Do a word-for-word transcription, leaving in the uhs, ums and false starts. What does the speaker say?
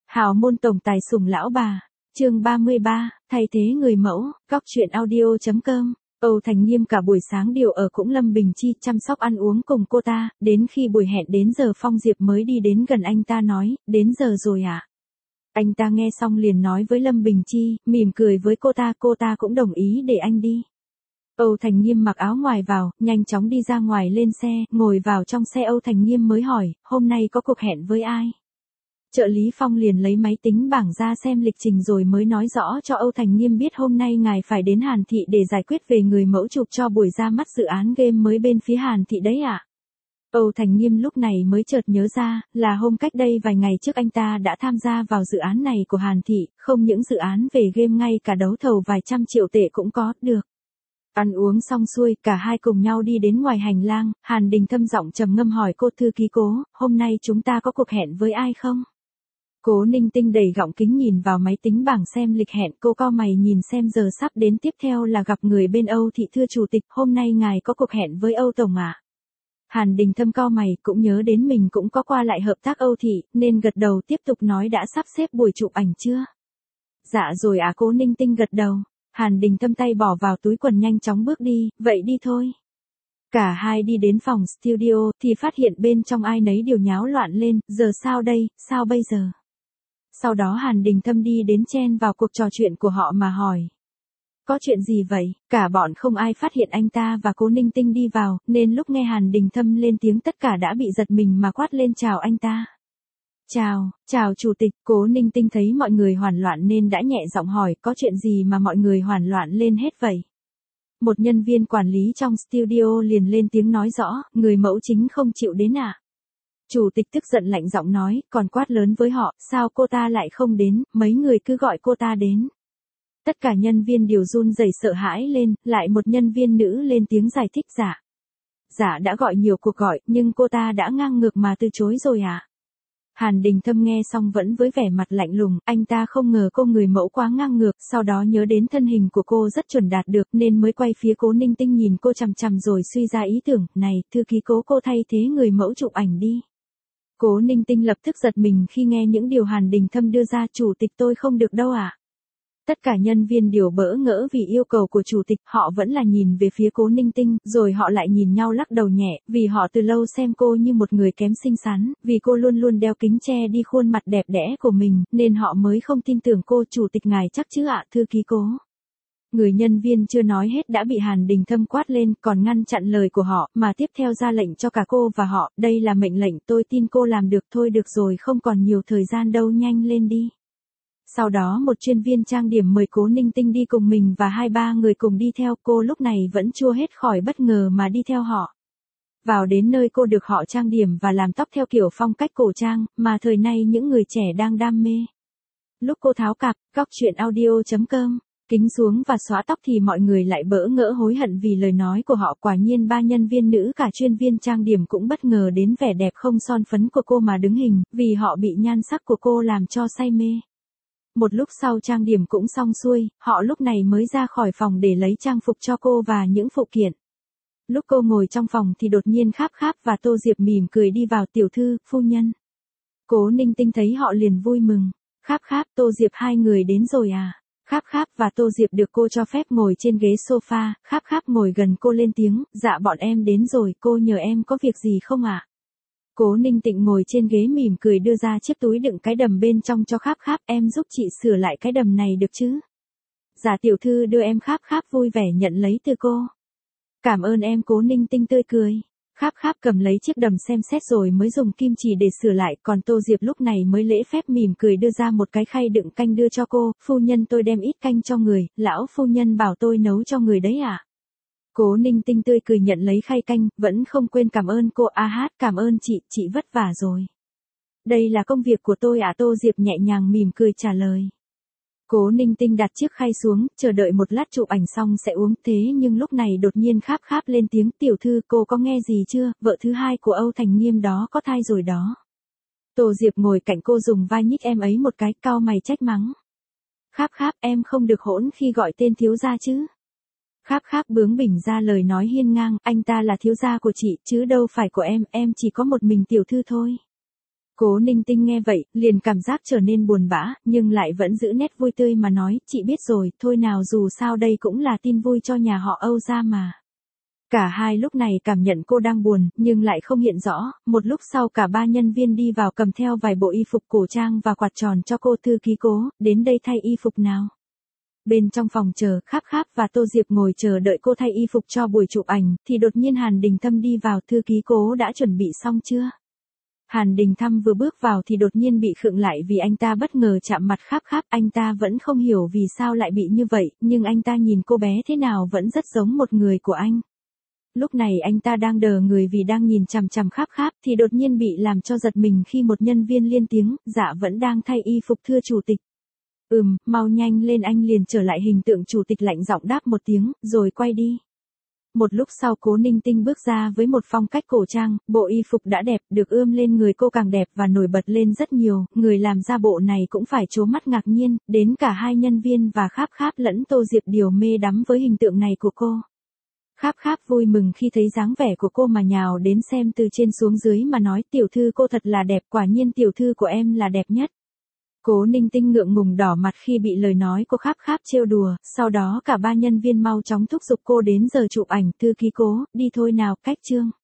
Hào môn tổng tài sủng lão bà, chương ba mươi ba, thay thế người mẫu, góc truyện audio.com. Âu Thành Nghiêm cả buổi sáng đều ở cũng Lâm Bình Chi chăm sóc ăn uống cùng cô ta, đến khi buổi hẹn đến giờ Phong Diệp mới đi đến gần anh ta nói, đến giờ rồi à? Anh ta nghe xong liền nói với Lâm Bình Chi, mỉm cười với cô ta, cô ta cũng đồng ý để anh đi. Âu Thành Nghiêm mặc áo ngoài vào, nhanh chóng đi ra ngoài lên xe, ngồi vào trong xe Âu Thành Nghiêm mới hỏi, hôm nay có cuộc hẹn với ai? Trợ lý Phong liền lấy máy tính bảng ra xem lịch trình rồi mới nói rõ cho Âu Thành Nghiêm biết hôm nay ngài phải đến Hàn Thị để giải quyết về người mẫu chụp cho buổi ra mắt dự án game mới bên phía Hàn Thị đấy ạ. À? Âu Thành Nghiêm lúc này mới chợt nhớ ra, là hôm cách đây vài ngày trước anh ta đã tham gia vào dự án này của Hàn Thị, không những dự án về game ngay cả đấu thầu vài trăm triệu tệ cũng có, được. Ăn uống xong xuôi, cả hai cùng nhau đi đến ngoài hành lang, Hàn Đình thâm giọng trầm ngâm hỏi cô thư ký Cố, hôm nay chúng ta có cuộc hẹn với ai không? Cố Ninh Tinh đầy gọng kính nhìn vào máy tính bảng xem lịch hẹn, cô cau mày nhìn xem giờ sắp đến tiếp theo là gặp người bên Âu Thị, thưa chủ tịch, hôm nay ngài có cuộc hẹn với Âu Tổng à? Hàn Đình thâm cau mày, cũng nhớ đến mình cũng có qua lại hợp tác Âu Thị, nên gật đầu tiếp tục nói đã sắp xếp buổi chụp ảnh chưa? Dạ rồi à, Cố Ninh Tinh gật đầu. Hàn Đình thâm tay bỏ vào túi quần nhanh chóng bước đi, vậy đi thôi. Cả hai đi đến phòng studio thì phát hiện bên trong ai nấy đều nháo loạn lên, giờ sao đây, sao bây giờ? Sau đó Hàn Đình thâm đi đến chen vào cuộc trò chuyện của họ mà hỏi. Có chuyện gì vậy? Cả bọn không ai phát hiện anh ta và Cố Ninh Tinh đi vào, nên lúc nghe Hàn Đình thâm lên tiếng tất cả đã bị giật mình mà quát lên chào anh ta. Chào, chào chủ tịch, Cố Ninh Tinh thấy mọi người hoảng loạn nên đã nhẹ giọng hỏi, có chuyện gì mà mọi người hoảng loạn lên hết vậy? Một nhân viên quản lý trong studio liền lên tiếng nói rõ, người mẫu chính không chịu đến à? Chủ tịch tức giận lạnh giọng nói, còn quát lớn với họ, sao cô ta lại không đến, mấy người cứ gọi cô ta đến. Tất cả nhân viên đều run rẩy sợ hãi lên, lại một nhân viên nữ lên tiếng giải thích giả. Giả đã gọi nhiều cuộc gọi, nhưng cô ta đã ngang ngược mà từ chối rồi à? Hàn Đình thâm nghe xong vẫn với vẻ mặt lạnh lùng, anh ta không ngờ cô người mẫu quá ngang ngược, sau đó nhớ đến thân hình của cô rất chuẩn đạt được nên mới quay phía Cố Ninh Tinh nhìn cô chằm chằm rồi suy ra ý tưởng, này, thư ký Cố, cô thay thế người mẫu chụp ảnh đi. Cố Ninh Tinh lập tức giật mình khi nghe những điều Hàn Đình thâm đưa ra, chủ tịch tôi không được đâu ạ. À? Tất cả nhân viên đều bỡ ngỡ vì yêu cầu của chủ tịch, họ vẫn là nhìn về phía Cố Ninh Tinh, rồi họ lại nhìn nhau lắc đầu nhẹ, vì họ từ lâu xem cô như một người kém xinh xắn, vì cô luôn luôn đeo kính che đi khuôn mặt đẹp đẽ của mình, nên họ mới không tin tưởng cô. Chủ tịch ngài chắc chứ ạ, thư ký Cố. Người nhân viên chưa nói hết đã bị Hàn Đình thâm quát lên, còn ngăn chặn lời của họ, mà tiếp theo ra lệnh cho cả cô và họ, đây là mệnh lệnh, tôi tin cô làm được, thôi được rồi, không còn nhiều thời gian đâu, nhanh lên đi. Sau đó một chuyên viên trang điểm mời Cố Ninh Tinh đi cùng mình và hai ba người cùng đi theo, cô lúc này vẫn chưa hết khỏi bất ngờ mà đi theo họ. Vào đến nơi cô được họ trang điểm và làm tóc theo kiểu phong cách cổ trang, mà thời nay những người trẻ đang đam mê. Lúc cô tháo cặp, góc truyện audio.com, kính xuống và xóa tóc thì mọi người lại bỡ ngỡ hối hận vì lời nói của họ. Quả nhiên ba nhân viên nữ cả chuyên viên trang điểm cũng bất ngờ đến vẻ đẹp không son phấn của cô mà đứng hình, vì họ bị nhan sắc của cô làm cho say mê. Một lúc sau trang điểm cũng xong xuôi, họ lúc này mới ra khỏi phòng để lấy trang phục cho cô và những phụ kiện. Lúc cô ngồi trong phòng thì đột nhiên Kháp Kháp và Tô Diệp mỉm cười đi vào, tiểu thư, phu nhân. Cố Ninh Tinh thấy họ liền vui mừng. Kháp Kháp, Tô Diệp hai người đến rồi à? Kháp Kháp và Tô Diệp được cô cho phép ngồi trên ghế sofa, Kháp Kháp ngồi gần cô lên tiếng, dạ bọn em đến rồi, cô nhờ em có việc gì không ạ? À? Cố Ninh Tịnh ngồi trên ghế mỉm cười đưa ra chiếc túi đựng cái đầm bên trong cho Kháp Kháp, em giúp chị sửa lại cái đầm này được chứ? Dạ tiểu thư đưa em. Kháp Kháp vui vẻ nhận lấy từ cô. Cảm ơn em. Cố Ninh Tinh tươi cười. Kháp Kháp cầm lấy chiếc đầm xem xét rồi mới dùng kim chỉ để sửa lại, còn Tô Diệp lúc này mới lễ phép mỉm cười đưa ra một cái khay đựng canh đưa cho cô, phu nhân tôi đem ít canh cho người, lão phu nhân bảo tôi nấu cho người đấy à? Cố Ninh Tinh tươi cười nhận lấy khay canh, vẫn không quên cảm ơn cô. A hát, cảm ơn chị, chị vất vả rồi. Đây là công việc của tôi ạ. À? Tô Diệp nhẹ nhàng mỉm cười trả lời. Cố Ninh Tinh đặt chiếc khay xuống, chờ đợi một lát chụp ảnh xong sẽ uống, thế nhưng lúc này đột nhiên Kháp Kháp lên tiếng, tiểu thư, cô có nghe gì chưa, vợ thứ hai của Âu Thành Nghiêm đó có thai rồi đó. Tô Diệp ngồi cạnh cô dùng vai nhích em ấy một cái, cau mày trách mắng. Kháp Kháp, em không được hỗn khi gọi tên thiếu gia chứ. Kháp Kháp bướng bỉnh ra lời nói hiên ngang, anh ta là thiếu gia của chị, chứ đâu phải của em, em chỉ có một mình tiểu thư thôi. Cố Ninh Tinh nghe vậy, liền cảm giác trở nên buồn bã, nhưng lại vẫn giữ nét vui tươi mà nói, chị biết rồi, thôi nào dù sao đây cũng là tin vui cho nhà họ Âu gia mà. Cả hai lúc này cảm nhận cô đang buồn, nhưng lại không hiện rõ, một lúc sau cả ba nhân viên đi vào cầm theo vài bộ y phục cổ trang và quạt tròn cho cô. Thư ký Cố, đến đây thay y phục nào. Bên trong phòng chờ, Kháp Kháp và Tô Diệp ngồi chờ đợi cô thay y phục cho buổi chụp ảnh, thì đột nhiên Hàn Đình Thâm đi vào. Thư ký Cố đã chuẩn bị xong chưa? Hàn Đình Thâm vừa bước vào thì đột nhiên bị khựng lại vì anh ta bất ngờ chạm mặt Kháp Kháp. Anh ta vẫn không hiểu vì sao lại bị như vậy, nhưng anh ta nhìn cô bé thế nào vẫn rất giống một người của anh. Lúc này anh ta đang đờ người vì đang nhìn chằm chằm Kháp Kháp thì đột nhiên bị làm cho giật mình khi một nhân viên lên tiếng, dạ vẫn đang thay y phục thưa chủ tịch. Ừm, mau nhanh lên, anh liền trở lại hình tượng chủ tịch lạnh giọng đáp một tiếng, rồi quay đi. Một lúc sau Cố Ninh Tinh bước ra với một phong cách cổ trang, bộ y phục đã đẹp, được ươm lên người cô càng đẹp và nổi bật lên rất nhiều, người làm ra bộ này cũng phải trố mắt ngạc nhiên, đến cả hai nhân viên và Kháp Kháp lẫn Tô Diệp đều mê đắm với hình tượng này của cô. Kháp Kháp vui mừng khi thấy dáng vẻ của cô mà nhào đến xem từ trên xuống dưới mà nói, tiểu thư cô thật là đẹp, quả nhiên tiểu thư của em là đẹp nhất. Cố Ninh Tinh ngượng ngùng đỏ mặt khi bị lời nói của Kháp Kháp trêu đùa, sau đó cả ba nhân viên mau chóng thúc giục cô đến giờ chụp ảnh. Thư ký Cố, đi thôi nào, cách chương.